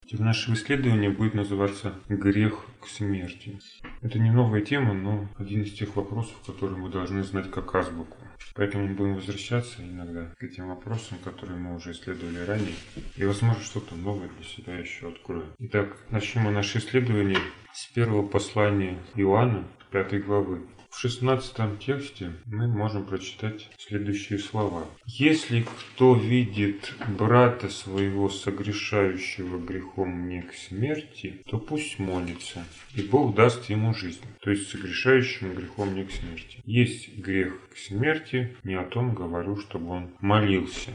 Наше исследование будет называться «Грех к смерти». Это не новая тема, но один из тех вопросов, которые мы должны знать как азбуку. Поэтому мы будем возвращаться иногда к этим вопросам, которые мы уже исследовали ранее. И, возможно, что-то новое для себя еще откроем. Итак, начнем мы наше исследование с первого послания Иоанна, 5 главы. В 16 тексте мы можем прочитать следующие слова. «Если кто видит брата своего, согрешающего грехом не к смерти, то пусть молится, и Бог даст ему жизнь». То есть согрешающему грехом не к смерти. Есть грех к смерти, не о том говорю, чтобы он молился.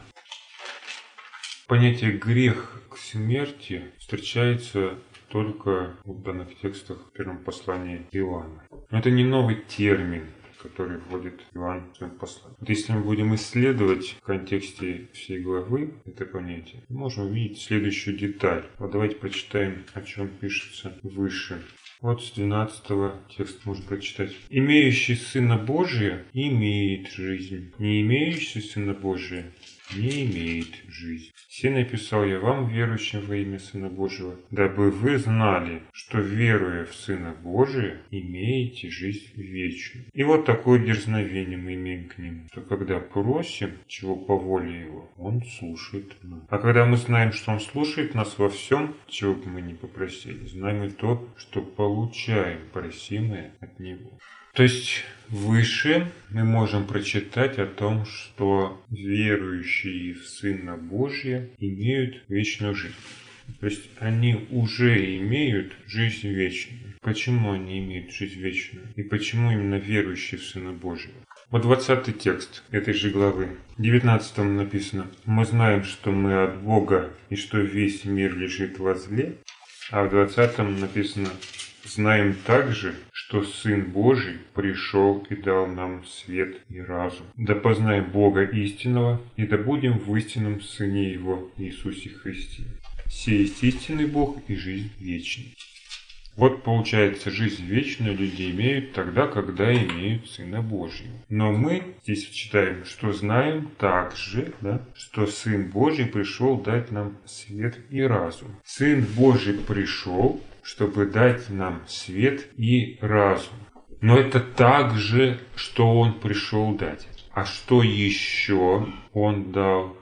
Понятие «грех к смерти» встречается только в данных текстах в первом послании Иоанна. Но это не новый термин, который вводит Иоанн в своем послании. Вот если мы будем исследовать в контексте всей главы это понятие, мы можем увидеть следующую деталь. Вот давайте прочитаем, о чем пишется выше. Вот с 12 текста можно прочитать. «Имеющий Сына Божия имеет жизнь, не имеющий Сына Божия не имеет жизнь. Се написал я вам, верующим во имя Сына Божьего, дабы вы знали, что, веруя в Сына Божия, имеете жизнь вечную». И вот такое дерзновение мы имеем к Нему, что когда просим, чего по воле Его, Он слушает нас. А когда мы знаем, что Он слушает нас во всем, чего бы мы ни попросили, знаем и то, что получаем просимое от Него. То есть выше мы можем прочитать о том, что верующие в Сына Божия имеют вечную жизнь. То есть они уже имеют жизнь вечную. Почему они имеют жизнь вечную? И почему именно верующие в Сына Божия? Вот 20 текст этой же главы. В 19 написано: «Мы знаем, что мы от Бога и что весь мир лежит во зле». А в 20 написано: «Знаем также, что Сын Божий пришел и дал нам свет и разум. Да познаем Бога истинного, и да будем в истинном Сыне Его, Иисусе Христе. Сей есть истинный Бог и жизнь вечная». Вот получается, жизнь вечную люди имеют тогда, когда имеют Сына Божьего. Но мы здесь читаем, что знаем также, что Сын Божий пришел дать нам свет и разум. Сын Божий пришел, чтобы дать нам свет и разум. Но это также, что Он пришел дать. А что еще Он дал?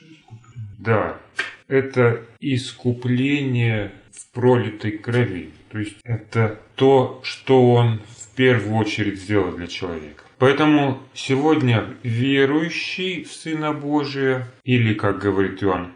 Да, это искупление в пролитой крови. То есть это то, что Он в первую очередь сделал для человека. Поэтому сегодня верующий в Сына Божия, или, как говорит Иоанн,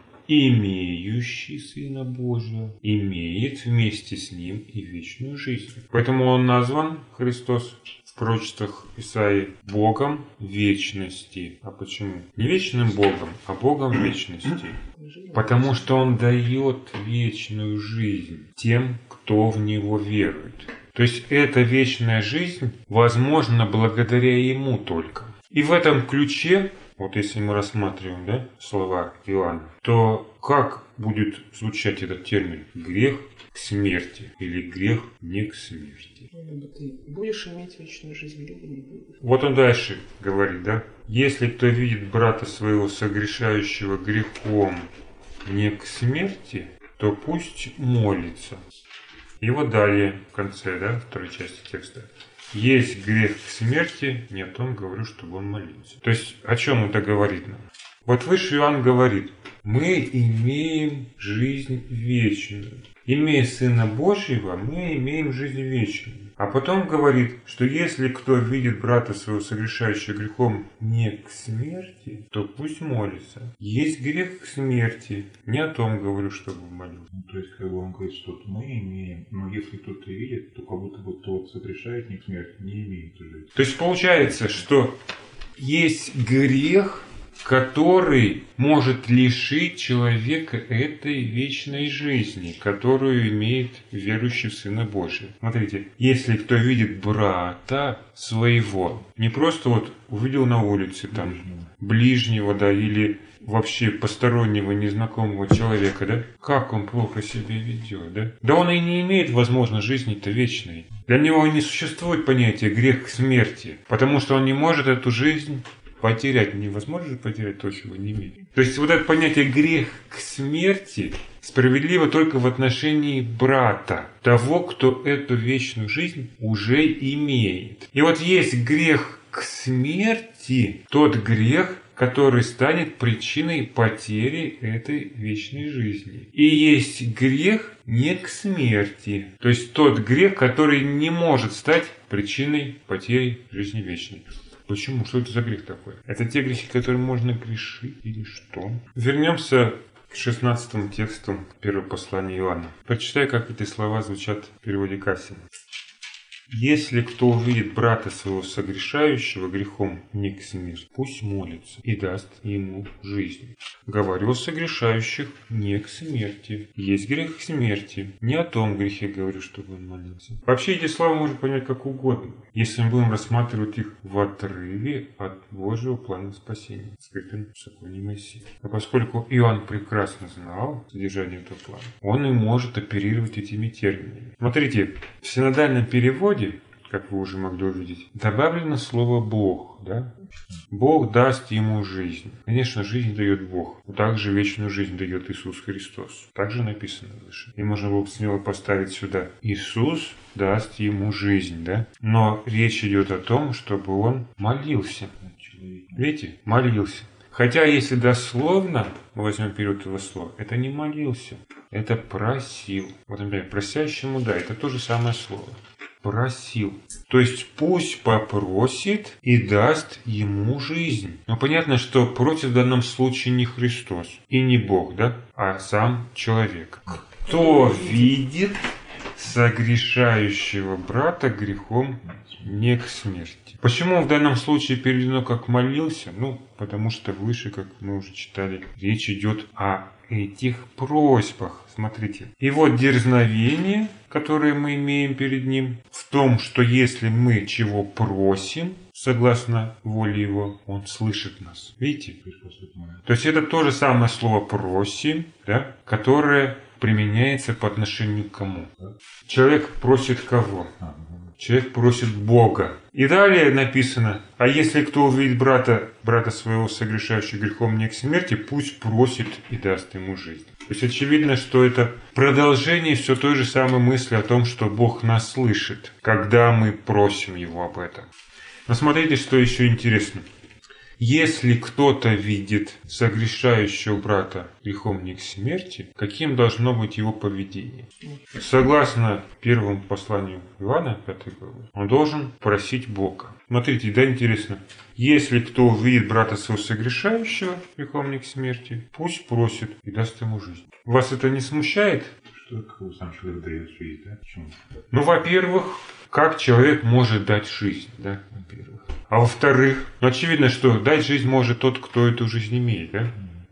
имеющий Сына Божия, имеет вместе с Ним и вечную жизнь. Поэтому Он назван, Христос, в пророчествах Исаии, Богом вечности. А почему? Не вечным Богом, а Богом вечности. Потому что Он дает вечную жизнь тем, кто в Него верует. То есть эта вечная жизнь возможна благодаря Ему только. И в этом ключе, вот если мы рассматриваем слова Иоанна, то как будет звучать этот термин «грех к смерти» или «грех не к смерти»? Либо ты будешь иметь вечную жизнь, либо не будешь. Вот он дальше говорит, «Если кто видит брата своего, согрешающего грехом не к смерти, то пусть молится». И вот далее, в конце, второй части текста. «Есть грех к смерти, не о том говорю, чтобы он молился». То есть, о чем это говорит нам? Вот выше Иоанн говорит: мы имеем жизнь вечную. Имея Сына Божьего, мы имеем жизнь вечную. А потом говорит, что если кто видит брата своего, согрешающего грехом не к смерти, то пусть молится. Есть грех к смерти, не о том говорю, чтобы молился. То есть, как бы он говорит, что мы имеем, но если кто-то видит, то как будто бы тот согрешает не к смерти, не имеет жизни. То есть получается, что есть грех, который может лишить человека этой вечной жизни, которую имеет верующий в Сына Божия. Смотрите, если кто видит брата своего, не просто увидел на улице ближнего, или вообще постороннего, незнакомого человека, как он плохо себя ведет, да он и не имеет, возможно, жизни-то вечной. Для него не существует понятия грех к смерти, потому что он не может эту жизнь потерять невозможно же потерять то, чего не имеет. То есть вот это понятие грех к смерти справедливо только в отношении брата, того, кто эту вечную жизнь уже имеет. И вот есть грех к смерти, тот грех, который станет причиной потери этой вечной жизни. И есть грех не к смерти, то есть тот грех, который не может стать причиной потери жизни вечной. Почему? Что это за грех такой? Это те грехи, которые можно грешить или что? Вернемся к 16 тексту первого послания Иоанна. Прочитай, как эти слова звучат в переводе Кассина. «Если кто увидит брата своего согрешающего грехом не к смерти, пусть молится и даст ему жизнь. Говорю о согрешающих не к смерти. Есть грех к смерти. Не о том грехе говорю, чтобы он молился». Вообще эти слова можно понять как угодно, если мы будем рассматривать их в отрыве от Божьего плана спасения, скрытым в законе Моисея. Но поскольку Иоанн прекрасно знал содержание этого плана, он и может оперировать этими терминами. Смотрите, в синодальном переводе, как вы уже могли увидеть, добавлено слово «Бог». Да? Бог даст ему жизнь. Конечно, жизнь дает Бог. Также вечную жизнь дает Иисус Христос. Так же написано выше. И можно было бы смело поставить сюда: Иисус даст ему жизнь. Да? Но речь идет о том, чтобы он молился. Видите? Молился. Хотя, если дословно мы возьмем период этого слова, это не молился, это просил. Вот, например, просящему, да, это то же самое слово. Просил. То есть пусть попросит и даст ему жизнь. Но понятно, что просит в данном случае не Христос и не Бог, да, а сам человек. Кто видит согрешающего брата грехом не к смерти. Почему в данном случае переведено как молился? Потому что выше, как мы уже читали, речь идет о этих просьбах. Смотрите. И вот дерзновение, которое мы имеем перед ним, в том, что если мы чего просим, согласно воле его, он слышит нас. Видите? То есть это то же самое слово «просим», да, которое применяется по отношению к кому? Человек просит кого? Человек просит Бога. И далее написано: а если кто увидит брата своего согрешающего грехом не к смерти, пусть просит и даст ему жизнь. То есть очевидно, что это продолжение все той же самой мысли о том, что Бог нас слышит, когда мы просим Его об этом. Но смотрите, что еще интересно. Если кто-то видит согрешающего брата грехом не к смерти, каким должно быть его поведение? Согласно первому посланию Иоанна, 5 главы, он должен просить Бога. Смотрите, да, интересно. Если кто увидит брата своего согрешающего грехом не к смерти, пусть просит и даст ему жизнь. Вас это не смущает? Что сам человек дает жизнь, да? Почему? Во-первых, как человек может дать жизнь, да? Во-первых. А во-вторых, очевидно, что дать жизнь может тот, кто эту жизнь имеет, да?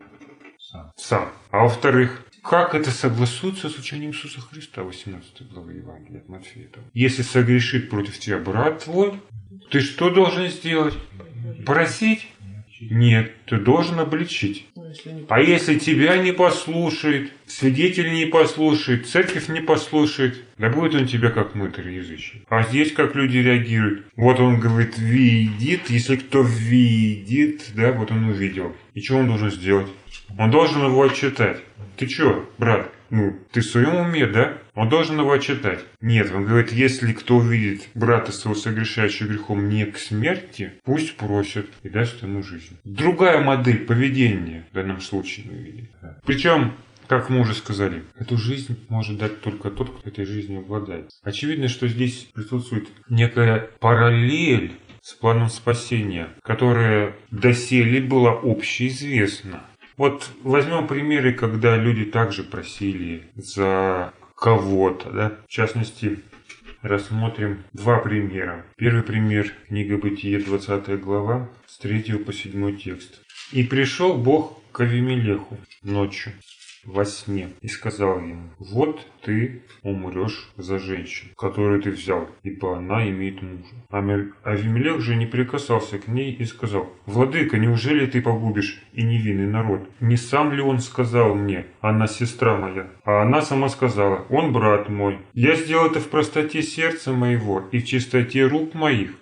Сам. А во-вторых, как это согласуется с учением Иисуса Христа, 18 главы Евангелия от Матфея? Если согрешит против тебя брат твой, ты что должен сделать? Просить? Нет, ты должен обличить. А если тебя не послушает, свидетель не послушает, церковь не послушает, да будет он тебя как мытарь язычник. А здесь как люди реагируют. Вот он говорит, видит, если кто видит, да, вот он увидел. И что он должен сделать? Он должен его отчитать. Ты что, брат? Ты в своем уме, да? Он должен его отчитать. Нет, он говорит, если кто увидит брата своего согрешающего грехом не к смерти, пусть просит и даст ему жизнь. Другая модель поведения в данном случае мы видим. Причем, как мы уже сказали, эту жизнь может дать только тот, кто этой жизнью обладает. Очевидно, что здесь присутствует некая параллель с планом спасения, которая доселе была общеизвестна. Вот возьмем примеры, когда люди также просили за кого-то, да? В частности, рассмотрим два примера. Первый пример – книга Бытие, 20 глава, с 3 по 7 текст. «И пришел Бог к Авимелеху ночью во сне и сказал ему: вот ты умрешь за женщину, которую ты взял, ибо она имеет мужа. Авимелех же не прикасался к ней и сказал: владыка, неужели ты погубишь и невинный народ? Не сам ли он сказал мне: она сестра моя? А она сама сказала: он брат мой. Я сделал это в простоте сердца моего и в чистоте рук моих.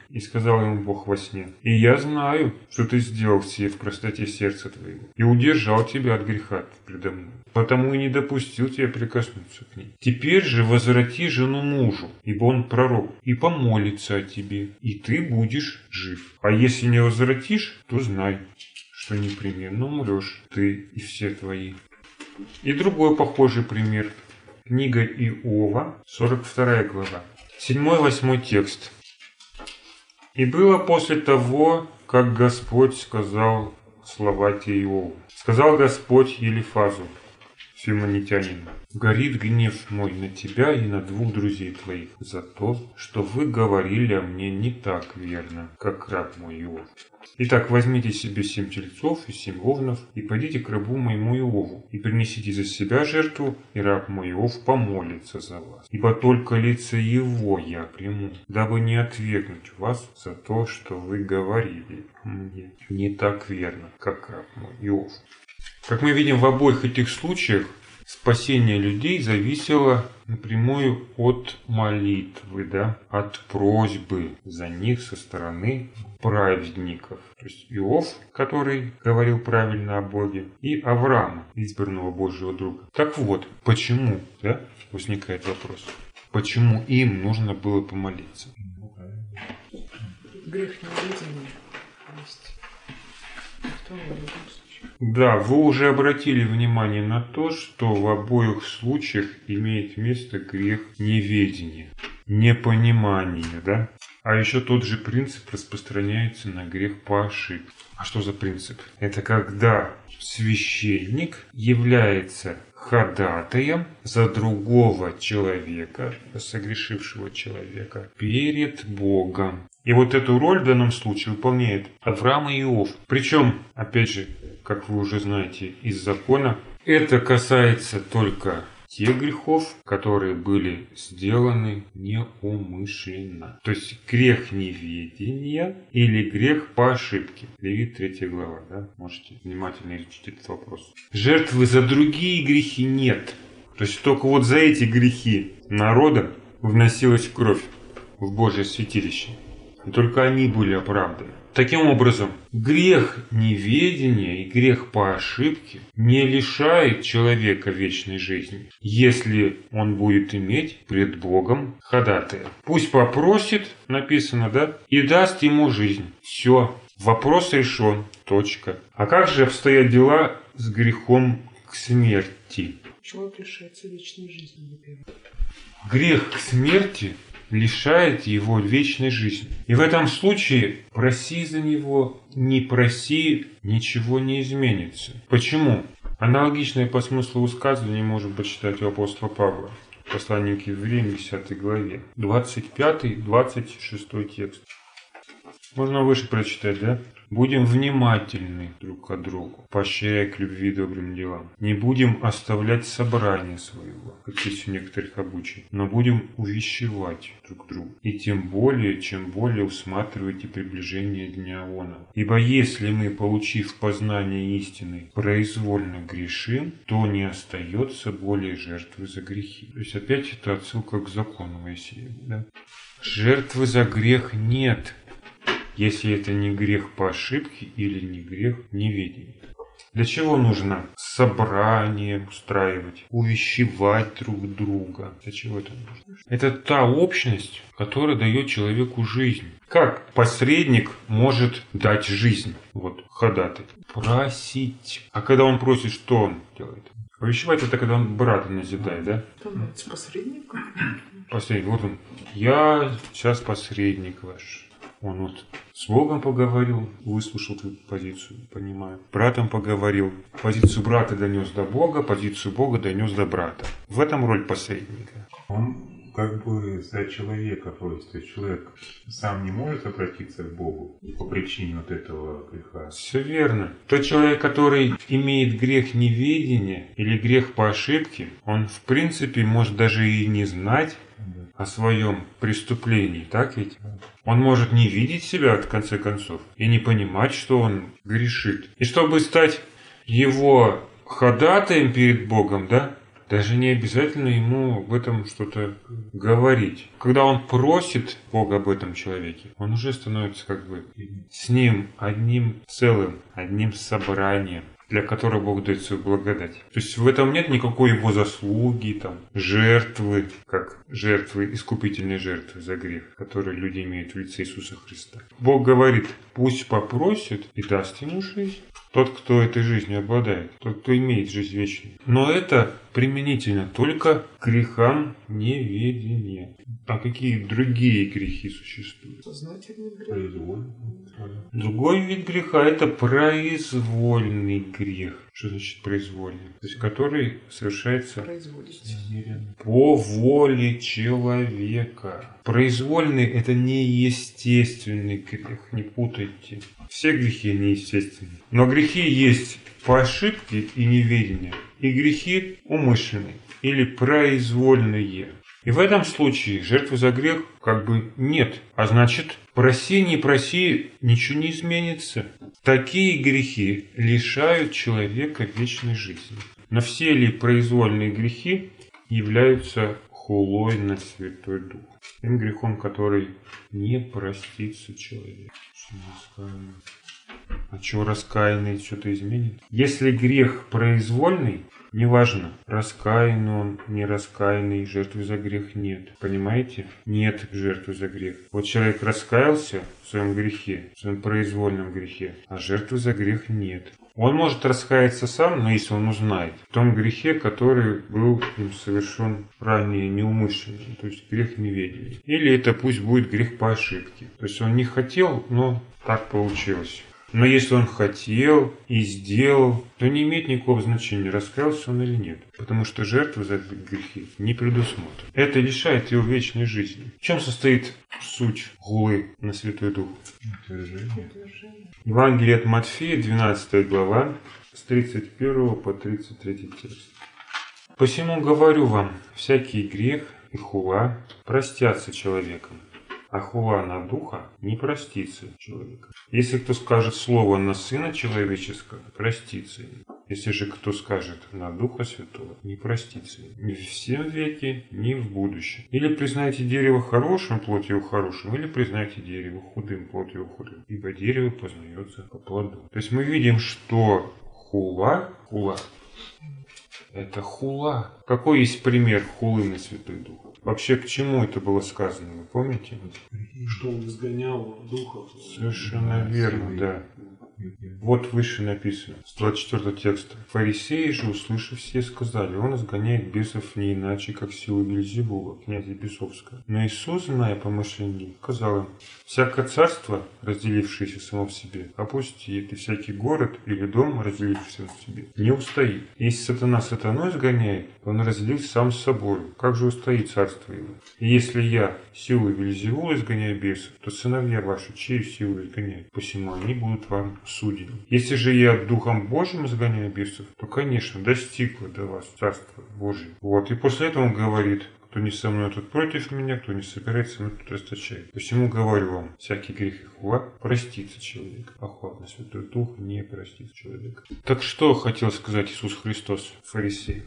И сказал ему Бог во сне: «И я знаю, что ты сделал сие в простоте сердца твоего, и удержал тебя от греха предо мной, потому и не допустил тебя прикоснуться к ней. Теперь же возврати жену мужу, ибо он пророк, и помолится о тебе, и ты будешь жив. А если не возвратишь, то знай, что непременно умрешь ты и все твои». И другой похожий пример. Книга Иова, 42 глава, 7-8 текст. «И было после того, как Господь сказал слова те Иову. Сказал Господь Елифазу, Фимонитянину: горит гнев мой на тебя и на двух друзей твоих за то, что вы говорили о мне не так верно, как раб мой Иов. Итак, возьмите себе 7 тельцов и 7 овнов, и пойдите к рабу моему Иову, и принесите за себя жертву, и раб мой Иов помолится за вас. Ибо только лица его я приму, дабы не отвергнуть вас за то, что вы говорили мне не так верно, как раб мой Иов». Как мы видим, в обоих этих случаях спасение людей зависело напрямую от молитвы, от просьбы за них со стороны праведников. То есть Иов, который говорил правильно о Боге, и Авраама, избранного Божьего друга. Так вот, почему, возникает вопрос, почему им нужно было помолиться? Грех неведения есть. В том и в другом случае. Да, вы уже обратили внимание на то, что в обоих случаях имеет место грех неведения, непонимания, А еще тот же принцип распространяется на грех по ошибке. А что за принцип? Это когда священник является ходатаем за другого человека, согрешившего человека, перед Богом. И вот эту роль в данном случае выполняет Авраам и Иов. Причем, опять же, как вы уже знаете из закона, это касается только тех грехов, которые были сделаны неумышленно. То есть грех неведения или грех по ошибке. Левит 3 глава. Можете внимательно изучить этот вопрос. Жертвы за другие грехи нет. То есть только вот за эти грехи народа вносилась кровь в Божье святилище. И только они были оправданы. Таким образом, грех неведения и грех по ошибке не лишает человека вечной жизни, если он будет иметь пред Богом ходатая. Пусть попросит, написано, и даст ему жизнь. Все, вопрос решен. Точка. А как же обстоят дела с грехом к смерти? Человек лишается вечной жизни, например. Грех к смерти лишает его вечной жизни. И в этом случае проси за него, не проси, ничего не изменится. Почему? Аналогичное по смыслу высказывание можем почитать у апостола Павла. Послание к Евреям, 10 главе. 25-26 текст. Можно выше прочитать, Будем внимательны друг к другу, поощряя к любви и добрым делам. Не будем оставлять собрание своего, как есть у некоторых обычаев, но будем увещевать друг друга. И тем более, чем более усматривайте приближение дня оного. Ибо если мы, получив познание истины, произвольно грешим, то не остается более жертвы за грехи. То есть опять это отсылка к закону Моисея. Жертвы за грех нет, если это не грех по ошибке или не грех неведения. Для чего нужно собрание устраивать, увещевать друг друга? Для чего это нужно? Это та общность, которая дает человеку жизнь. Как посредник может дать жизнь? Ходатай. Просить. А когда он просит, что он делает? Увещевать — это когда он брата назидает, Становится посредником. Посредник. Он. Я сейчас посредник ваш. Он с Богом поговорил, выслушал твою позицию, понимаю. Братом поговорил, позицию брата донес до Бога, позицию Бога донес до брата. В этом роль посредника. Он как бы за человека просит. То есть человек сам не может обратиться к Богу по причине этого греха. Все верно. Тот человек, который имеет грех неведения или грех по ошибке, он в принципе может даже и не знать о своем преступлении, так ведь? Он может не видеть себя, в конце концов, и не понимать, что он грешит. И чтобы стать его ходатаем перед Богом, даже не обязательно ему в этом что-то говорить. Когда он просит Бога об этом человеке, он уже становится как бы с ним одним целым, одним собранием, для которого Бог дает свою благодать. То есть в этом нет никакой его заслуги, там, жертвы, как жертвы, искупительной жертвы за грех, которые люди имеют в лице Иисуса Христа. Бог говорит, пусть попросит и даст ему жизнь. Тот, кто этой жизнью обладает, тот, кто имеет жизнь вечную. Но это применительно только к грехам неведения. А какие другие грехи существуют? Сознательный грех. Произвольно. Другой вид греха – это произвольный грех. Что значит произвольный? То есть, который совершается Производите. по воле человека. Произвольный – это неестественный грех, не путайте. Все грехи неестественны. Но грехи есть по ошибке и неведению, и грехи умышленные или произвольные. И в этом случае жертвы за грех как бы нет. А значит, проси, не проси, ничего не изменится. Такие грехи лишают человека вечной жизни. Но все ли произвольные грехи являются хулой на Святой Дух? Тем грехом, который не простится человеку. А что раскаянный что-то изменит? Если грех произвольный, неважно, раскаянный он, не раскаянный, жертвы за грех нет. Понимаете? Нет жертвы за грех. Вот человек раскаялся в своем грехе, в своем произвольном грехе, а жертвы за грех нет. Он может раскаяться сам, но если он узнает в том грехе, который был им совершен ранее неумышленно, то есть грех неведения. Или это пусть будет грех по ошибке. То есть он не хотел, но так получилось. Но если он хотел и сделал, то не имеет никакого значения, раскаялся он или нет. Потому что жертвы за грехи не предусмотрены. Это лишает его вечной жизни. В чем состоит суть гулы на Святой Дух? Евангелие от Матфея, 12 глава, с 31 по 33 текст. «Посему говорю вам, всякий грех и хула простятся человеком, а хула на Духа не простится человека. Если кто скажет слово на Сына Человеческого, простится ему. Если же кто скажет на Духа Святого, не простится ему. Ни в всем веке, ни в будущем. Или признайте дерево хорошим, плоть его хорошим, или признайте дерево худым, плоть его худым. Ибо дерево познается по плоду». То есть мы видим, что хула, это хула. Какой есть пример хулы на Святой Дух? Вообще, к чему это было сказано, вы помните? Что он изгонял духов. Совершенно верно, да. Вот выше написано, с 24 текста. «Фарисеи же, услышав все, сказали, он изгоняет бесов не иначе, как силу Вельзевула, князя бесовского. Но Иисус, зная помышления, сказал им, всякое царство, разделившееся само в себе, опустеет, и всякий город или дом, разделившийся в себе, не устоит. Если сатана сатану изгоняет, то он разделился сам с собой. Как же устоит царство его? И если я силой Вельзевула изгоняю бесов, то сыновья ваши чьей силой изгоняют? Посему они будут вам судьи. Если же я Духом Божьим изгоняю бесов, то, конечно, достигло до вас Царство Божие. Вот. И после этого он говорит, кто не со мной, тот против меня, кто не собирается со мной, тот расточает. Посему говорю вам, всякий грех и хула простится человек, а хула на Святой Дух не простится человек. Так что хотел сказать Иисус Христос фарисеям?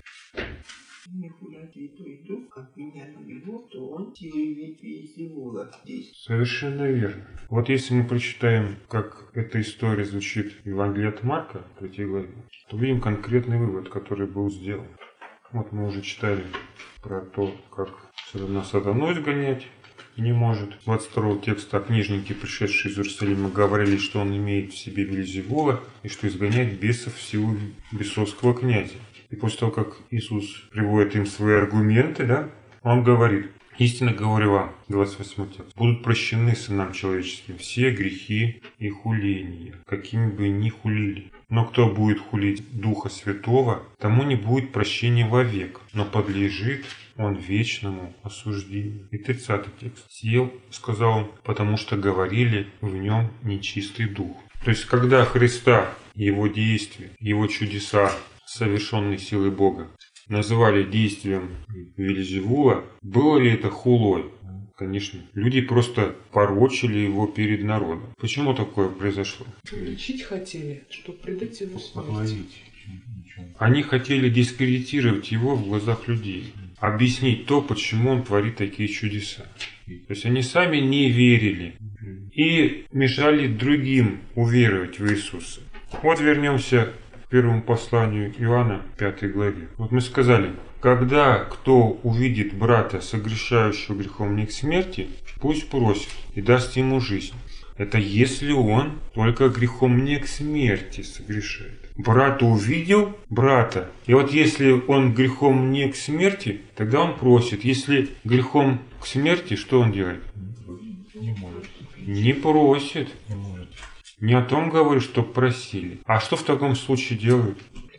Не гулять Святой Дух, как меня его, то он силой Вельзевула здесь. Совершенно верно. Вот если мы прочитаем, как эта история звучит в Евангелии от Марка, 3 главе, то видим конкретный вывод, который был сделан. Вот мы уже читали про то, как сатана сатану изгонять не может. 22 текста книжники, пришедшие из Иерусалима, говорили, что он имеет в себе Вельзевула и что изгоняет бесов в силу бесовского князя. И после того, как Иисус приводит им свои аргументы, да, он говорит, истинно говорю вам, 28 текст, будут прощены сынам человеческим все грехи и хуления, какими бы ни хулили. Но кто будет хулить Духа Святого, тому не будет прощения вовек, но подлежит он вечному осуждению. И 30 текст. Съел, сказал он, потому что говорили в нем нечистый дух. То есть, когда Христа, его действия, его чудеса, совершенной силой Бога, называли действием Вельзевула, было ли это хулой? Конечно. Люди просто порочили его перед народом. Почему такое произошло? Лечить хотели, чтобы предать его смерти. Подловить Они хотели дискредитировать его в глазах людей, объяснить то, почему он творит такие чудеса. То есть они сами не верили и мешали другим уверовать в Иисуса. Вот вернемся к первому посланию Иоанна, 5 главе. Вот мы сказали, когда кто увидит брата, согрешающего грехом не к смерти, пусть просит и даст ему жизнь. Это если он только грехом не к смерти согрешает. Брата увидел, брата. И вот если он грехом не к смерти, тогда он просит. Если грехом к смерти, что он делает? Не может. Не просит. Не может. Не о том говорю, что просили. А что в таком случае делают?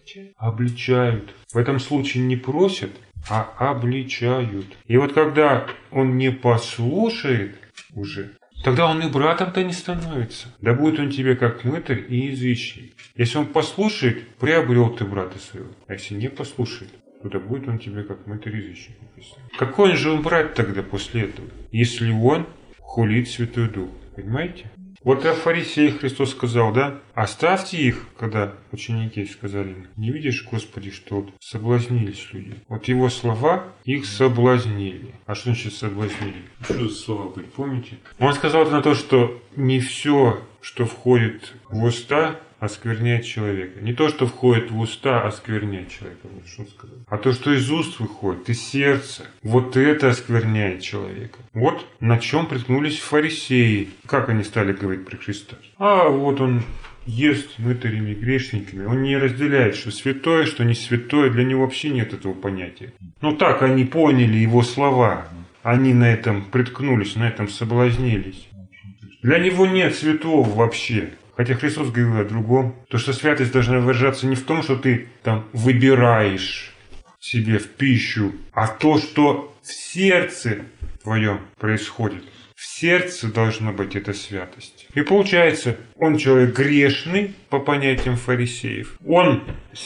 Обличают. В этом случае не просят, а обличают. И вот когда он не послушает уже, тогда он и братом-то не становится. Да будет он тебе как мытарь и язычник. Если он послушает, приобрел ты брата своего. А если не послушает, то да будет он тебе как мытарь и язычник. Какой же он брат тогда после этого, если он хулит Святой Дух? Понимаете? Вот о фарисеях Христос сказал, да? Оставьте их, когда ученики сказали ему. Не видишь, Господи, что вот соблазнились люди. Вот его слова их соблазнили. А что значит соблазнили? Что за слова были, помните? Он сказал это на то, что не все, что входит в уста, оскверняет человека. Не то, что входит в уста, оскверняет человека. Вот что он сказал. А то, что из уст выходит, из сердца. Вот это оскверняет человека. Вот на чем приткнулись фарисеи. Как они стали говорить про Христа? А вот он ест мытарями, грешниками. Он не разделяет, что святое, что не святое. Для него вообще нет этого понятия. Ну так они поняли его слова. Они на этом приткнулись, на этом соблазнились. Для него нет святого вообще. Хотя Христос говорил о другом. То, что святость должна выражаться не в том, что ты там выбираешь себе в пищу, а то, что в сердце твоем происходит. В сердце должна быть эта святость. И получается, он человек грешный, по понятиям фарисеев. Он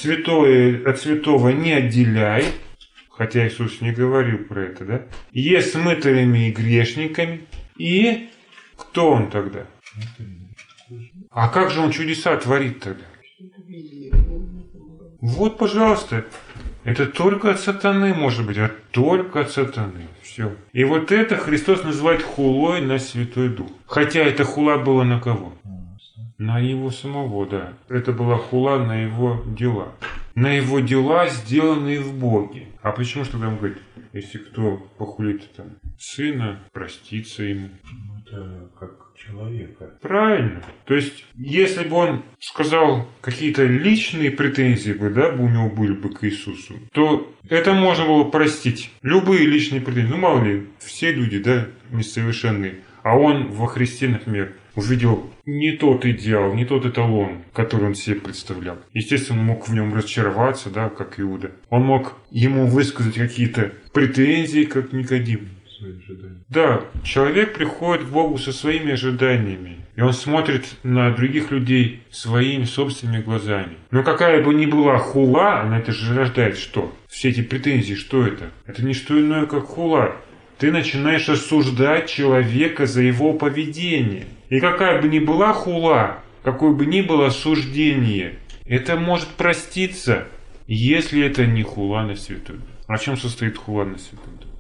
святое от святого не отделяет, хотя Иисус не говорил про это, да? Ест с мытарями и грешниками. И кто он тогда? А как же он чудеса творит тогда? Вот, пожалуйста, это только от сатаны может быть, а только от сатаны. Все. И вот это Христос называет хулой на Святой Дух. Хотя эта хула была на кого? На его самого, да. Это была хула на его дела. На его дела, сделанные в Боге. А почему что там говорит? Если кто похулит там сына, простится ему. Это как человека. Правильно. То есть, если бы он сказал какие-то личные претензии бы, да, у него были бы к Иисусу, то это можно было простить. Любые личные претензии. Ну, мало ли, все люди, да, несовершенные. А он во Христе, например, увидел не тот идеал, не тот эталон, который он себе представлял. Естественно, он мог в нем разочароваться, да, как Иуда. Он мог ему высказать какие-то претензии, как Никодим. Да, человек приходит к Богу со своими ожиданиями, и он смотрит на других людей своими собственными глазами. Но какая бы ни была хула, она это же рождает что? Все эти претензии, что это? Это не что иное, как хула. Ты начинаешь осуждать человека за его поведение. И какая бы ни была хула, какое бы ни было осуждение, это может проститься, если это не хула на Святой Дух. А в чем состоит хула на Святой Дух?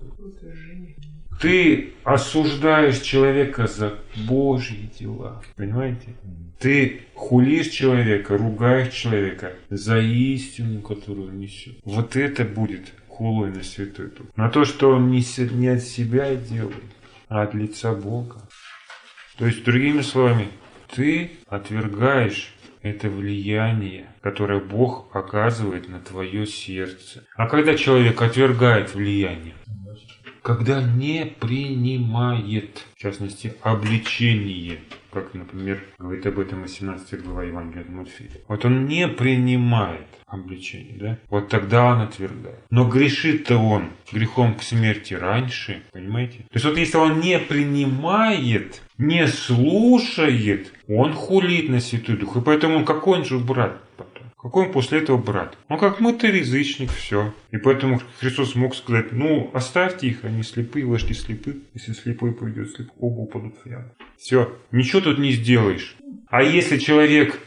Ты осуждаешь человека за Божьи дела. Понимаете? Ты хулишь человека, ругаешь человека за истину, которую он несет. Вот это будет хулой на Святой Дух. На то, что он не от себя делает, а от лица Бога. То есть, другими словами, ты отвергаешь это влияние, которое Бог оказывает на твое сердце. А когда человек отвергает влияние? Когда не принимает, в частности, обличение, как, например, говорит об этом 18 глава Евангелия от Матфея. Вот он не принимает обличение, да? Вот тогда он отвергает. Но грешит-то он грехом к смерти раньше, понимаете? То есть вот если он не принимает, не слушает, он хулит на Святой Дух. И поэтому он какой он же брат потом? Какой он после этого брат? Он как мытарь-язычник, все. И поэтому Христос мог сказать, ну, оставьте их, они слепые, вошли слепых. Если слепой пойдет слеп, оба упадут в яму. Все, ничего тут не сделаешь. А если человек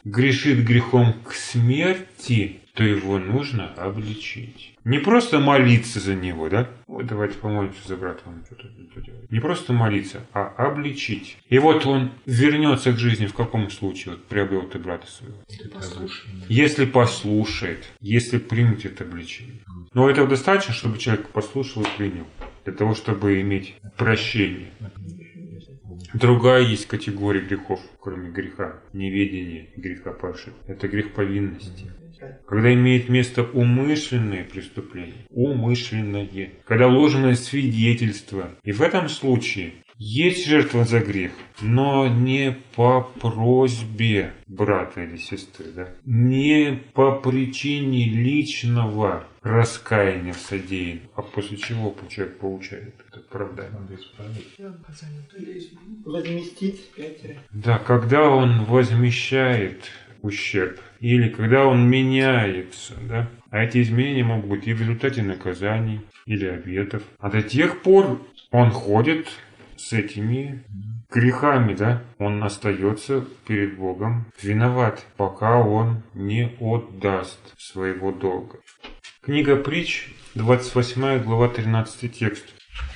грешит грехом к смерти, то его нужно обличить. Не просто молиться за него, да? Вот давайте помолимся за брата, он что-то делает. Не просто молиться, а обличить. И вот он вернется к жизни в каком случае? Вот приобрел ты брата своего. Если послушает, если примет это обличение. Но этого достаточно, чтобы человек послушал и принял. Для того, чтобы иметь прощение. Другая есть категория грехов, кроме греха неведения, греха павших. Это грех повинности. Когда имеет место умышленное преступление, умышленное, когда ложное свидетельство. И в этом случае есть жертва за грех, но не по просьбе брата или сестры, да? Не по причине личного раскаяния в содеянном, а после чего человек получает это оправдание. Надо исправить. Возместить 5 раз. Да, когда он возмещает ущерб, или когда он меняется, да? А эти изменения могут быть и в результате наказаний, или обетов. А до тех пор он ходит с этими грехами, да? Он остается перед Богом виноват, пока он не отдаст своего долга. Книга Притч, 28 глава, 13 текст.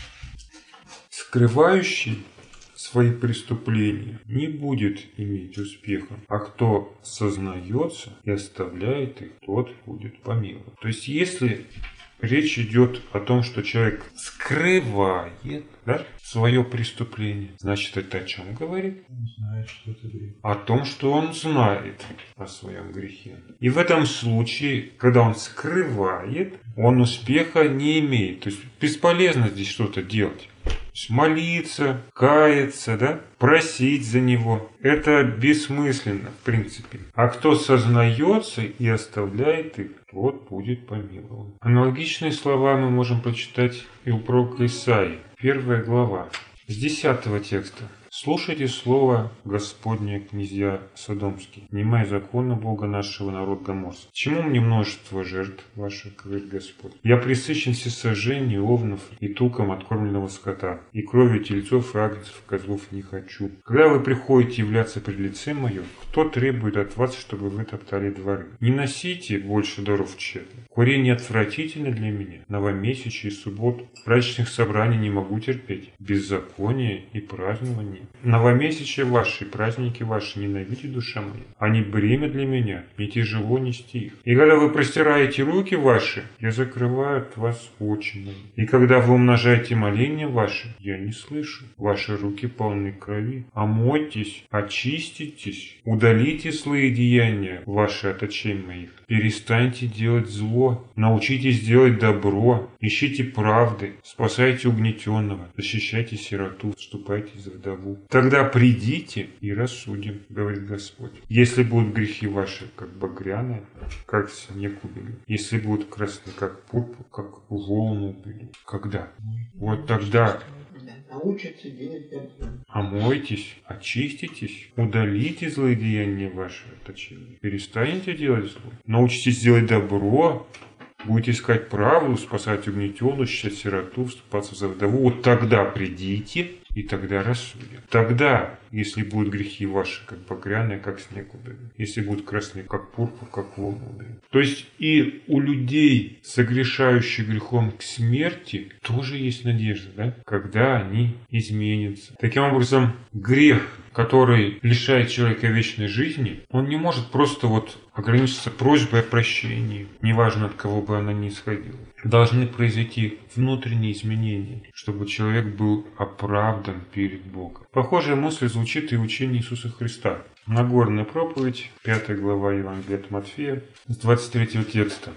Скрывающий свои преступления не будет иметь успеха, а кто сознается и оставляет их, тот будет помилован. То есть, если речь идет о том, что человек скрывает, да, свое преступление, значит, это о чем говорит? Он знает, что это грех. О том, что он знает о своем грехе. И в этом случае, когда он скрывает, он успеха не имеет. То есть бесполезно здесь что-то делать. Молиться, каяться, да? Просить за него. Это бессмысленно, в принципе. А кто сознается и оставляет их, тот будет помилован. Аналогичные слова мы можем прочитать и у пророка Исаии. 1 глава. С 10 текста. «Слушайте слово Господне, князья Содомские, внимай закона Бога нашего, народ Гоморский. Чему мне множество жертв ваших, говорит Господь? Я пресыщен всесожжением овнов и туком откормленного скота, и кровью тельцов и агнцев козлов не хочу. Когда вы приходите являться пред лицем мое, кто требует от вас, чтобы вы топтали дворы? Не носите больше даров тщетных. Курение отвратительно для меня. Новомесячие, суббот, праздничных собраний не могу терпеть. Беззаконие и празднование. Новомесячие ваши, праздники ваши, ненавидите, душа моя. Они бремя для меня, не тяжело нести их. И когда вы простираете руки ваши, я закрываю от вас очи мои. И когда вы умножаете моления ваши, я не слышу. Ваши руки полны крови. Омойтесь, очиститесь, удалите злые деяния ваши от очей моих. Перестаньте делать зло, научитесь делать добро, ищите правды, спасайте угнетенного, защищайте сироту, вступайте за вдову. Тогда придите и рассудим, говорит Господь. Если будут грехи ваши, как багряные, как снег убили, если будут красные, как пурпур, как волну убили. Когда? Вот тогда Научатся делать добро. омойтесь, очиститесь, удалите злые деяния ваши от очей. Перестаньте делать зло. Научитесь делать добро, будете искать правду, спасать угнетенную, защищать сироту, вступаться за вдову. Вот тогда придите, и тогда рассудим. Тогда, если будут грехи ваши, как багряные, как снег уберут. Если будут красные, как пурпур, как волны уберут. То есть и у людей, согрешающих грехом к смерти, тоже есть надежда, да? Когда они изменятся. Таким образом, грех, который лишает человека вечной жизни, он не может просто вот ограничиться просьбой о прощении, неважно от кого бы она ни исходила. Должны произойти внутренние изменения, чтобы человек был оправдан перед Богом. Похожая мысль звучит и в учении Иисуса Христа. Нагорная проповедь, 5 глава Евангелия от Матфея, с 23 текста.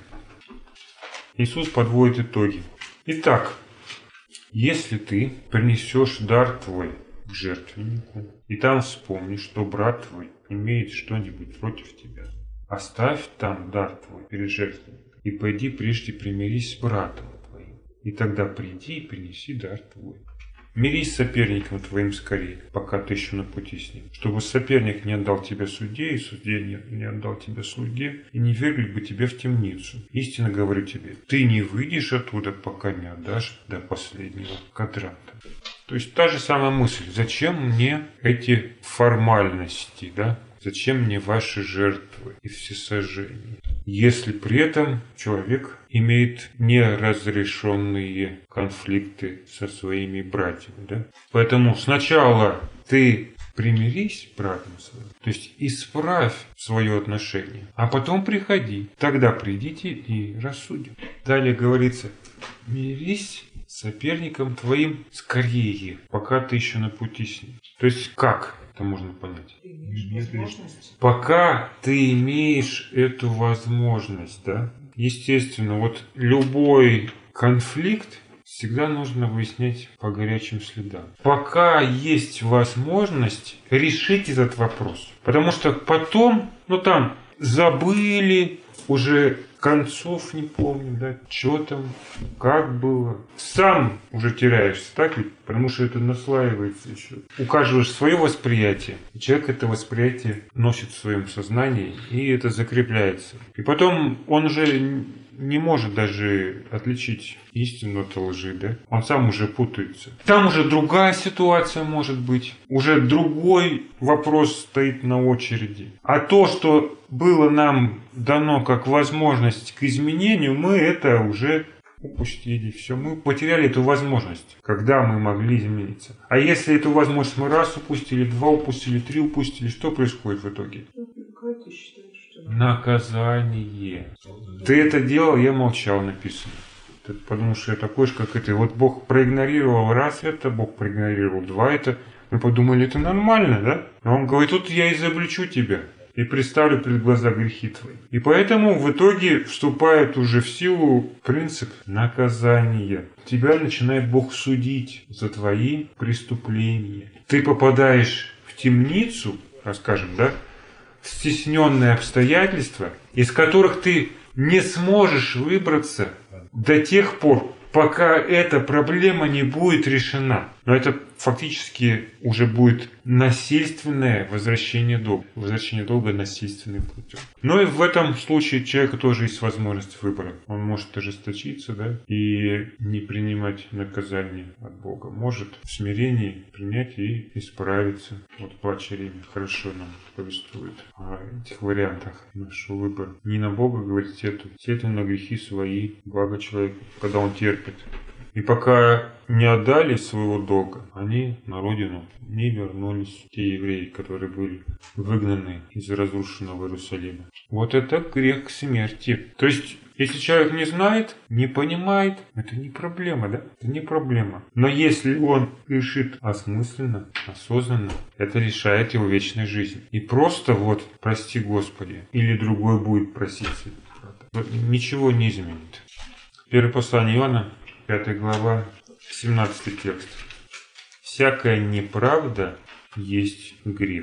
Иисус подводит итоги. Итак, если ты принесешь дар твой к жертвеннику, и там вспомнишь, что брат твой имеет что-нибудь против тебя, оставь там дар твой перед жертвенником, и пойди прежде примирись с братом твоим, и тогда приди и принеси дар твой. Мирись с соперником твоим скорее, пока ты еще на пути с ним, чтобы соперник не отдал тебя судье, и судья не отдал тебя слуге, и не вергли бы тебя в темницу. Истинно говорю тебе, ты не выйдешь оттуда, пока не отдашь до последнего квадранта. То есть та же самая мысль. Зачем мне эти формальности, да? Зачем мне ваши жертвы и всесожжения? Если при этом человек имеет неразрешенные конфликты со своими братьями. Да? Поэтому сначала ты примирись с братом своим, то есть исправь свое отношение, а потом приходи. Тогда придите и рассудим. Далее говорится, мирись с соперником твоим скорее, пока ты еще на пути с ним. То есть как это можно понять? Ты имеешь возможность? Пока ты имеешь эту возможность, да? Естественно, вот любой конфликт всегда нужно выяснять по горячим следам. Пока есть возможность решить этот вопрос. Потому что потом, там забыли, уже концов не помню, да, что там, как было. Сам уже теряешься, так ведь? Потому что это наслаивается еще. У каждого же свое восприятие. И человек это восприятие носит в своем сознании, и это закрепляется. И потом он уже не может даже отличить истину от лжи, да? Он сам уже путается. Там уже другая ситуация может быть. Уже другой вопрос стоит на очереди. А то, что было нам дано как возможность к изменению, мы это уже упустили. Все, мы потеряли эту возможность, когда мы могли измениться. А если эту возможность мы раз упустили, два упустили, три упустили, что происходит в итоге? Как ты считаешь, что Наказание. Ты это делал, я молчал, написано. Потому что я такой же, как это. Вот Бог проигнорировал раз это, Бог проигнорировал два это. Мы подумали, это нормально, да? А он говорит, тут я изобличу тебя и представлю пред глаза грехи твои. И поэтому в итоге вступает уже в силу принцип наказания. Тебя начинает Бог судить за твои преступления. Ты попадаешь в темницу, расскажем, да? В стесненные обстоятельства, из которых ты не сможешь выбраться до тех пор, пока эта проблема не будет решена. Но это фактически уже будет насильственное возвращение долга. Возвращение долга насильственным путем. Но и в этом случае человеку тоже есть возможность выбора. Он может ожесточиться, да, и не принимать наказание от Бога. Может в смирении принять и исправиться. Вот плач Иеремии хорошо нам повествует о этих вариантах нашего выбора. Не на Бога говорить сетуй на грехи свои, благо человека, когда он терпит. И пока не отдали своего долга, они на родину не вернулись, те евреи, которые были выгнаны из разрушенного Иерусалима. Вот это грех смерти. То есть, если человек не знает, не понимает, это не проблема, да? Это не проблема. Но если он решит осмысленно, осознанно, это решает его вечной жизни. И просто вот, прости Господи, или другой будет просить, ничего не изменит. Первое послание Иоанна, 5 глава, 17 текст. «Всякая неправда есть грех,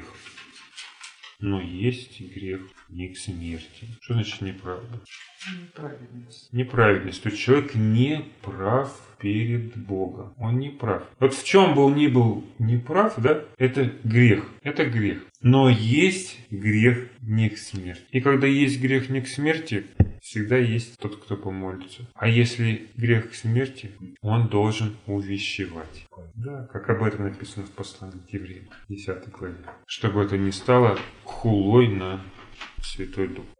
но есть грех не к смерти». Что значит неправда? неправедность? Неправедность. То есть человек не прав перед Богом. Он не прав. Вот в чем бы он ни был неправ, да, это грех. Это грех. Но есть грех не к смерти. И когда есть грех не к смерти, всегда есть тот, кто помолится. А если грех к смерти, он должен увещевать. Да, как об этом написано в послании к евреям, 10 главе. Чтобы это не стало хулой на Святой Дух.